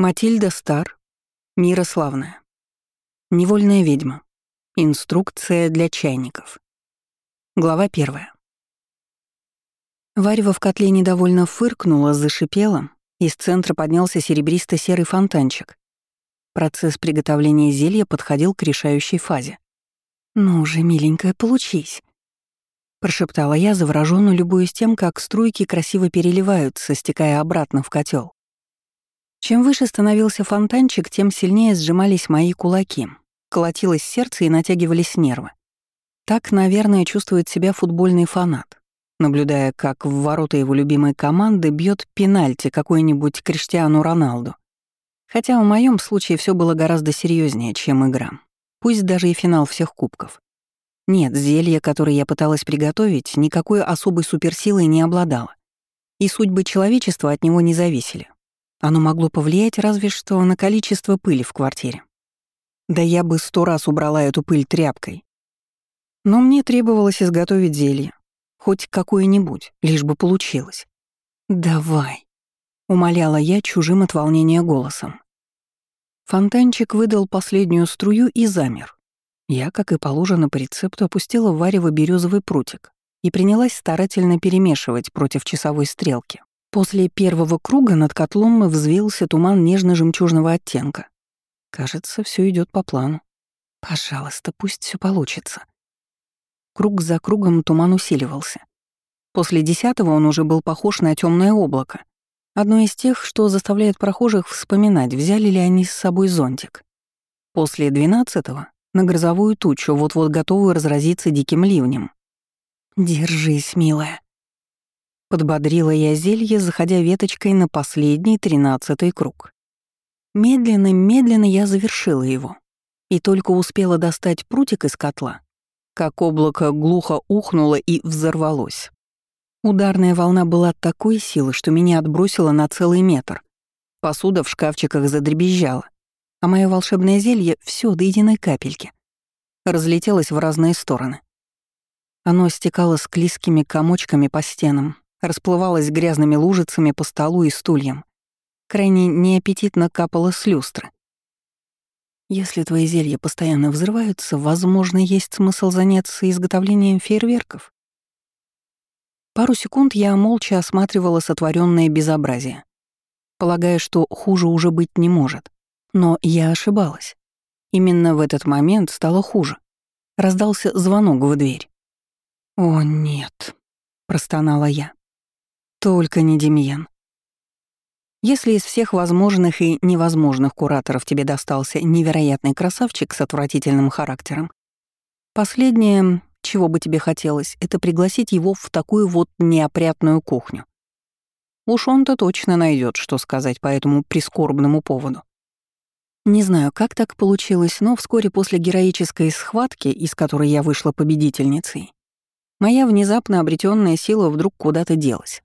Матильда Стар, Мирославная. Невольная ведьма. Инструкция для чайников. Глава 1. Варево в котле недовольно фыркнуло, зашипело, из центра поднялся серебристо-серый фонтанчик. Процесс приготовления зелья подходил к решающей фазе. «Ну же, миленькая, получись!» Прошептала я, заворожённо любуясь тем, как струйки красиво переливаются, стекая обратно в котел. Чем выше становился фонтанчик, тем сильнее сжимались мои кулаки, колотилось сердце и натягивались нервы. Так, наверное, чувствует себя футбольный фанат, наблюдая, как в ворота его любимой команды бьет пенальти какой-нибудь Криштиану Роналду. Хотя в моем случае все было гораздо серьезнее, чем игра. Пусть даже и финал всех кубков. Нет, зелье, которое я пыталась приготовить, никакой особой суперсилой не обладало. И судьбы человечества от него не зависели. Оно могло повлиять разве что на количество пыли в квартире. Да я бы 100 раз убрала эту пыль тряпкой. Но мне требовалось изготовить зелье. Хоть какое-нибудь, лишь бы получилось. «Давай», — умоляла я чужим от волнения голосом. Фонтанчик выдал последнюю струю и замер. Я, как и положено по рецепту, опустила в варево березовый прутик и принялась старательно перемешивать против часовой стрелки. После первого круга над котлом взвился туман нежно-жемчужного оттенка. Кажется, все идет по плану. Пожалуйста, пусть все получится. Круг за кругом туман усиливался. После 10-го он уже был похож на темное облако. Одно из тех, что заставляет прохожих вспоминать, взяли ли они с собой зонтик. После 12-го — на грозовую тучу, вот-вот готовую разразиться диким ливнем. «Держись, милая». Подбодрила я зелье, заходя веточкой на последний 13-й круг. Медленно-медленно я завершила его. И только успела достать прутик из котла, как облако глухо ухнуло и взорвалось. Ударная волна была такой силы, что меня отбросило на целый метр. Посуда в шкафчиках задребезжала, а мое волшебное зелье все до единой капельки разлетелось в разные стороны. Оно стекало склизкими комочками по стенам, расплывалось грязными лужицами по столу и стульям. Крайне неаппетитно капало с люстры. Если твои зелья постоянно взрываются, возможно, есть смысл заняться изготовлением фейерверков. Пару секунд я молча осматривала сотворенное безобразие, полагая, что хуже уже быть не может. Но я ошибалась. Именно в этот момент стало хуже. Раздался звонок в дверь. «О, нет», — простонала я. «Только не Демьян. Если из всех возможных и невозможных кураторов тебе достался невероятный красавчик с отвратительным характером, последнее, чего бы тебе хотелось, это пригласить его в такую вот неопрятную кухню. Уж он-то точно найдет, что сказать по этому прискорбному поводу». Не знаю, как так получилось, но вскоре после героической схватки, из которой я вышла победительницей, моя внезапно обретенная сила вдруг куда-то делась.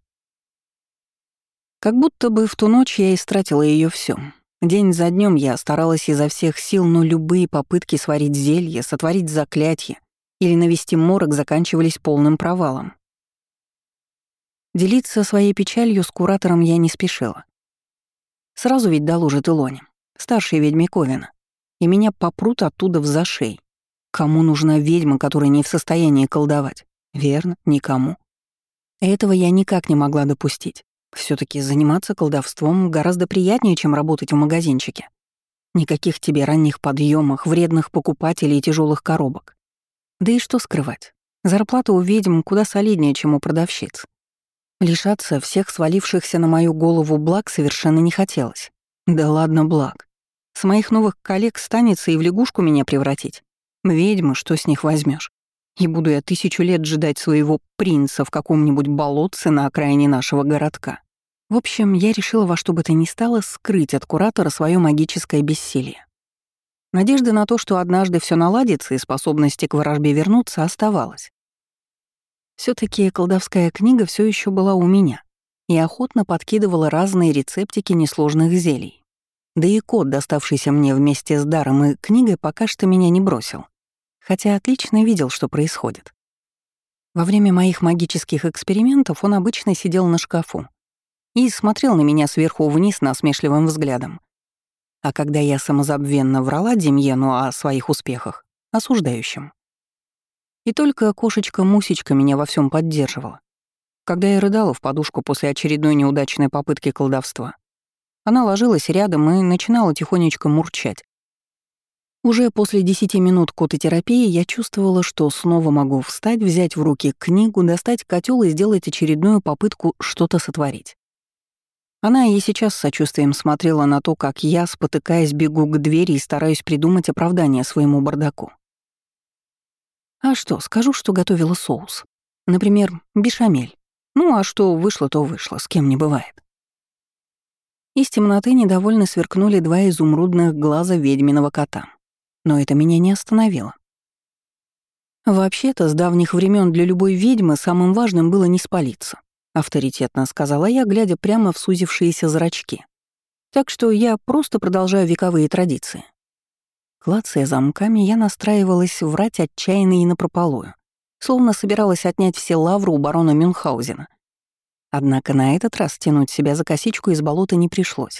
Как будто бы в ту ночь я истратила ее всё. День за днем я старалась изо всех сил, но любые попытки сварить зелье, сотворить заклятие или навести морок заканчивались полным провалом. Делиться своей печалью с куратором я не спешила. Сразу ведь доложит Илоне, старшей ведьме Ковина, и меня попрут оттуда в зашей. Кому нужна ведьма, которая не в состоянии колдовать? Верно, никому. Этого я никак не могла допустить. Все-таки заниматься колдовством гораздо приятнее, чем работать в магазинчике. Никаких тебе ранних подъемах, вредных покупателей и тяжелых коробок. Да и что скрывать? Зарплата у ведьм куда солиднее, чем у продавщиц. Лишаться всех свалившихся на мою голову благ совершенно не хотелось. Да ладно благ. С моих новых коллег станется и в лягушку меня превратить. Ведьмы, что с них возьмешь? И буду я 1000 лет ждать своего принца в каком-нибудь болотце на окраине нашего городка. В общем, я решила во что бы то ни стало скрыть от куратора свое магическое бессилие. Надежда на то, что однажды все наладится и способности к ворожбе вернутся, оставалась. все таки колдовская книга все еще была у меня и охотно подкидывала разные рецептики несложных зелий. Да и кот, доставшийся мне вместе с даром и книгой, пока что меня не бросил, хотя отлично видел, что происходит. Во время моих магических экспериментов он обычно сидел на шкафу и смотрел на меня сверху вниз насмешливым взглядом, А когда я самозабвенно врала Демьену о своих успехах, осуждающим. И только кошечка-мусечка меня во всем поддерживала. Когда я рыдала в подушку после очередной неудачной попытки колдовства, она ложилась рядом и начинала тихонечко мурчать. Уже после 10 минут кототерапии я чувствовала, что снова могу встать, взять в руки книгу, достать котел и сделать очередную попытку что-то сотворить. Она и сейчас с сочувствием смотрела на то, как я, спотыкаясь, бегу к двери и стараюсь придумать оправдание своему бардаку. А что, скажу, что готовила соус. Например, бешамель. Ну, а что вышло, то вышло, с кем не бывает. Из темноты недовольно сверкнули 2 изумрудных глаза ведьминого кота. Но это меня не остановило. «Вообще-то, с давних времен для любой ведьмы самым важным было не спалиться», — авторитетно сказала я, глядя прямо в сузившиеся зрачки. «Так что я просто продолжаю вековые традиции». Клацая замками, я настраивалась врать отчаянно и напропалую, словно собиралась отнять все лавры у барона Мюнхгаузена. Однако на этот раз тянуть себя за косичку из болота не пришлось.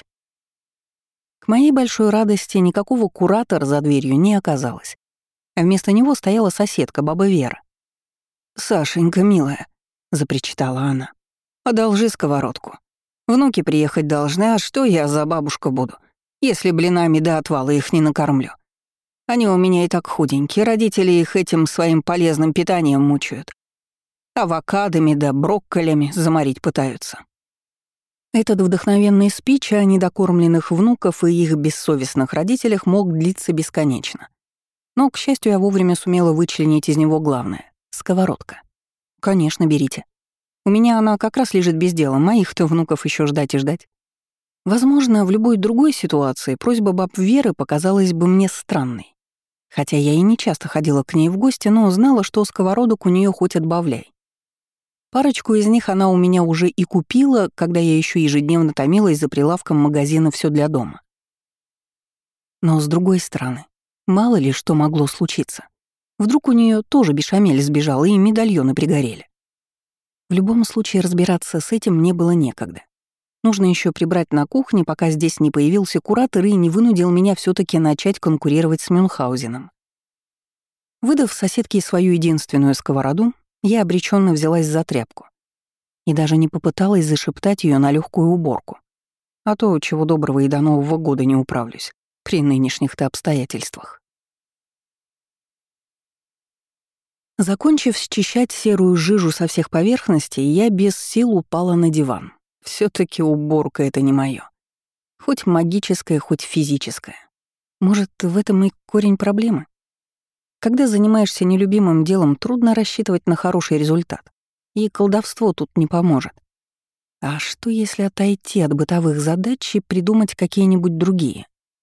К моей большой радости никакого куратора за дверью не оказалось. А вместо него стояла соседка, баба Вера. «Сашенька, милая», — запричитала она, — «одолжи сковородку. Внуки приехать должны, а что я за бабушка буду, если блинами до отвала их не накормлю? Они у меня и так худенькие, родители их этим своим полезным питанием мучают. Авокадами да брокколями заморить пытаются». Этот вдохновенный спич о недокормленных внуков и их бессовестных родителях мог длиться бесконечно. Но, к счастью, я вовремя сумела вычленить из него главное — сковородка. «Конечно, берите. У меня она как раз лежит без дела, моих-то внуков еще ждать и ждать». Возможно, в любой другой ситуации просьба баб Веры показалась бы мне странной. Хотя я и не часто ходила к ней в гости, но знала, что сковородок у нее хоть отбавляй. Парочку из них она у меня уже и купила, когда я еще ежедневно томилась за прилавком магазина «Всё для дома». Но с другой стороны, мало ли что могло случиться. Вдруг у нее тоже бешамель сбежал и медальоны пригорели. В любом случае разбираться с этим мне было некогда. Нужно еще прибрать на кухне, пока здесь не появился куратор и не вынудил меня все таки начать конкурировать с Мюнхгаузеном. Выдав соседке свою единственную сковороду, я обреченно взялась за тряпку и даже не попыталась зашептать ее на легкую уборку. А то, чего доброго, и до Нового года не управлюсь при нынешних-то обстоятельствах. Закончив счищать серую жижу со всех поверхностей, я без сил упала на диван. Все таки уборка — это не моё. Хоть магическая, хоть физическая. Может, в этом и корень проблемы? Когда занимаешься нелюбимым делом, трудно рассчитывать на хороший результат. И колдовство тут не поможет. А что, если отойти от бытовых задач и придумать какие-нибудь другие?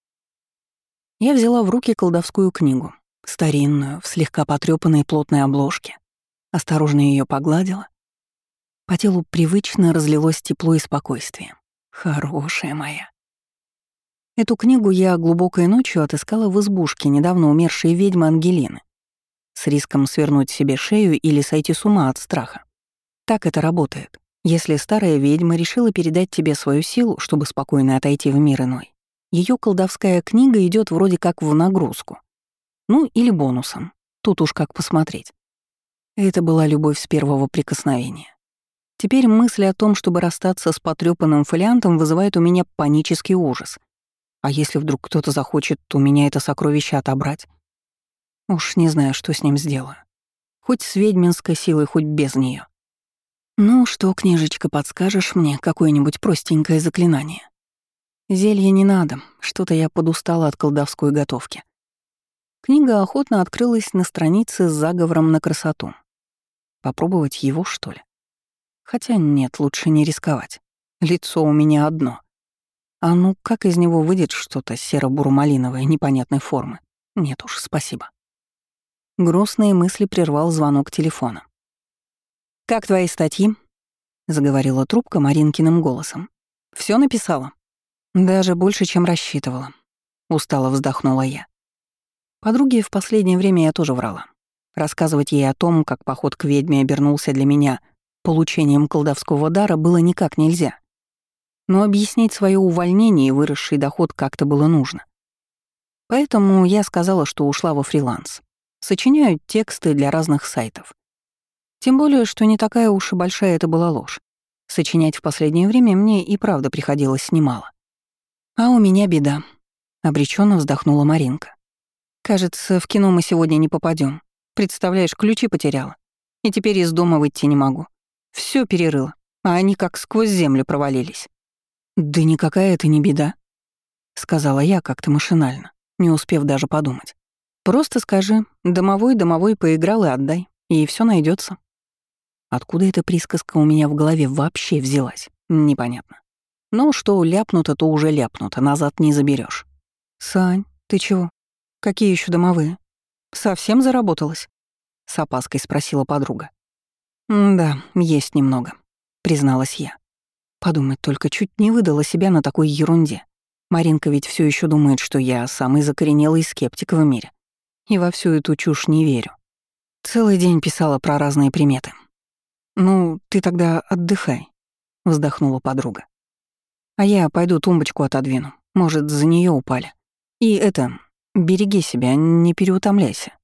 Я взяла в руки колдовскую книгу, старинную, в слегка потрёпанной плотной обложке. Осторожно ее погладила. По телу привычно разлилось тепло и спокойствие. Хорошая моя. Эту книгу я глубокой ночью отыскала в избушке недавно умершей ведьмы Ангелины, с риском свернуть себе шею или сойти с ума от страха. Так это работает. Если старая ведьма решила передать тебе свою силу, чтобы спокойно отойти в мир иной, ее колдовская книга идет вроде как в нагрузку. Ну, или бонусом. Тут уж как посмотреть. Это была любовь с первого прикосновения. Теперь мысль о том, чтобы расстаться с потрёпанным фолиантом, вызывает у меня панический ужас. А если вдруг кто-то захочет у меня это сокровище отобрать? Уж не знаю, что с ним сделаю. Хоть с ведьминской силой, хоть без нее. Ну что, книжечка, подскажешь мне какое-нибудь простенькое заклинание? Зелья не надо, что-то я подустала от колдовской готовки. Книга охотно открылась на странице с заговором на красоту. Попробовать его, что ли? Хотя нет, лучше не рисковать. Лицо у меня одно. А ну как из него выйдет что-то серо-буро-малиновое непонятной формы? Нет уж, спасибо. Грустные мысли прервал звонок телефона. «Как твои статьи?» — заговорила трубка Маринкиным голосом. Все написала?» «Даже больше, чем рассчитывала», — устало вздохнула я. Подруге в последнее время я тоже врала. Рассказывать ей о том, как поход к ведьме обернулся для меня получением колдовского дара, было никак нельзя. но объяснить свое увольнение и выросший доход как-то было нужно. Поэтому я сказала, что ушла во фриланс. Сочиняю тексты для разных сайтов. Тем более, что не такая уж и большая это была ложь. Сочинять в последнее время мне и правда приходилось немало. «А у меня беда», — обреченно вздохнула Маринка. «Кажется, в кино мы сегодня не попадем. Представляешь, ключи потеряла. И теперь из дома выйти не могу. Все перерыла, а они как сквозь землю провалились». «Да никакая это не беда», — сказала я как-то машинально, не успев даже подумать. «Просто скажи, домовой поиграл и отдай, и все найдется. Откуда эта присказка у меня в голове вообще взялась, непонятно. Но что ляпнуто, то уже ляпнуто, назад не заберешь. «Сань, ты чего? Какие еще домовые? Совсем заработалась?» — с опаской спросила подруга. «Да, есть немного», — призналась я. Подумать только, чуть не выдала себя на такой ерунде. Маринка ведь все еще думает, что я самый закоренелый скептик в мире. И во всю эту чушь не верю. Целый день писала про разные приметы. «Ну, ты тогда отдыхай», — вздохнула подруга. «А я пойду тумбочку отодвину. Может, за нее упали. И это, береги себя, не переутомляйся».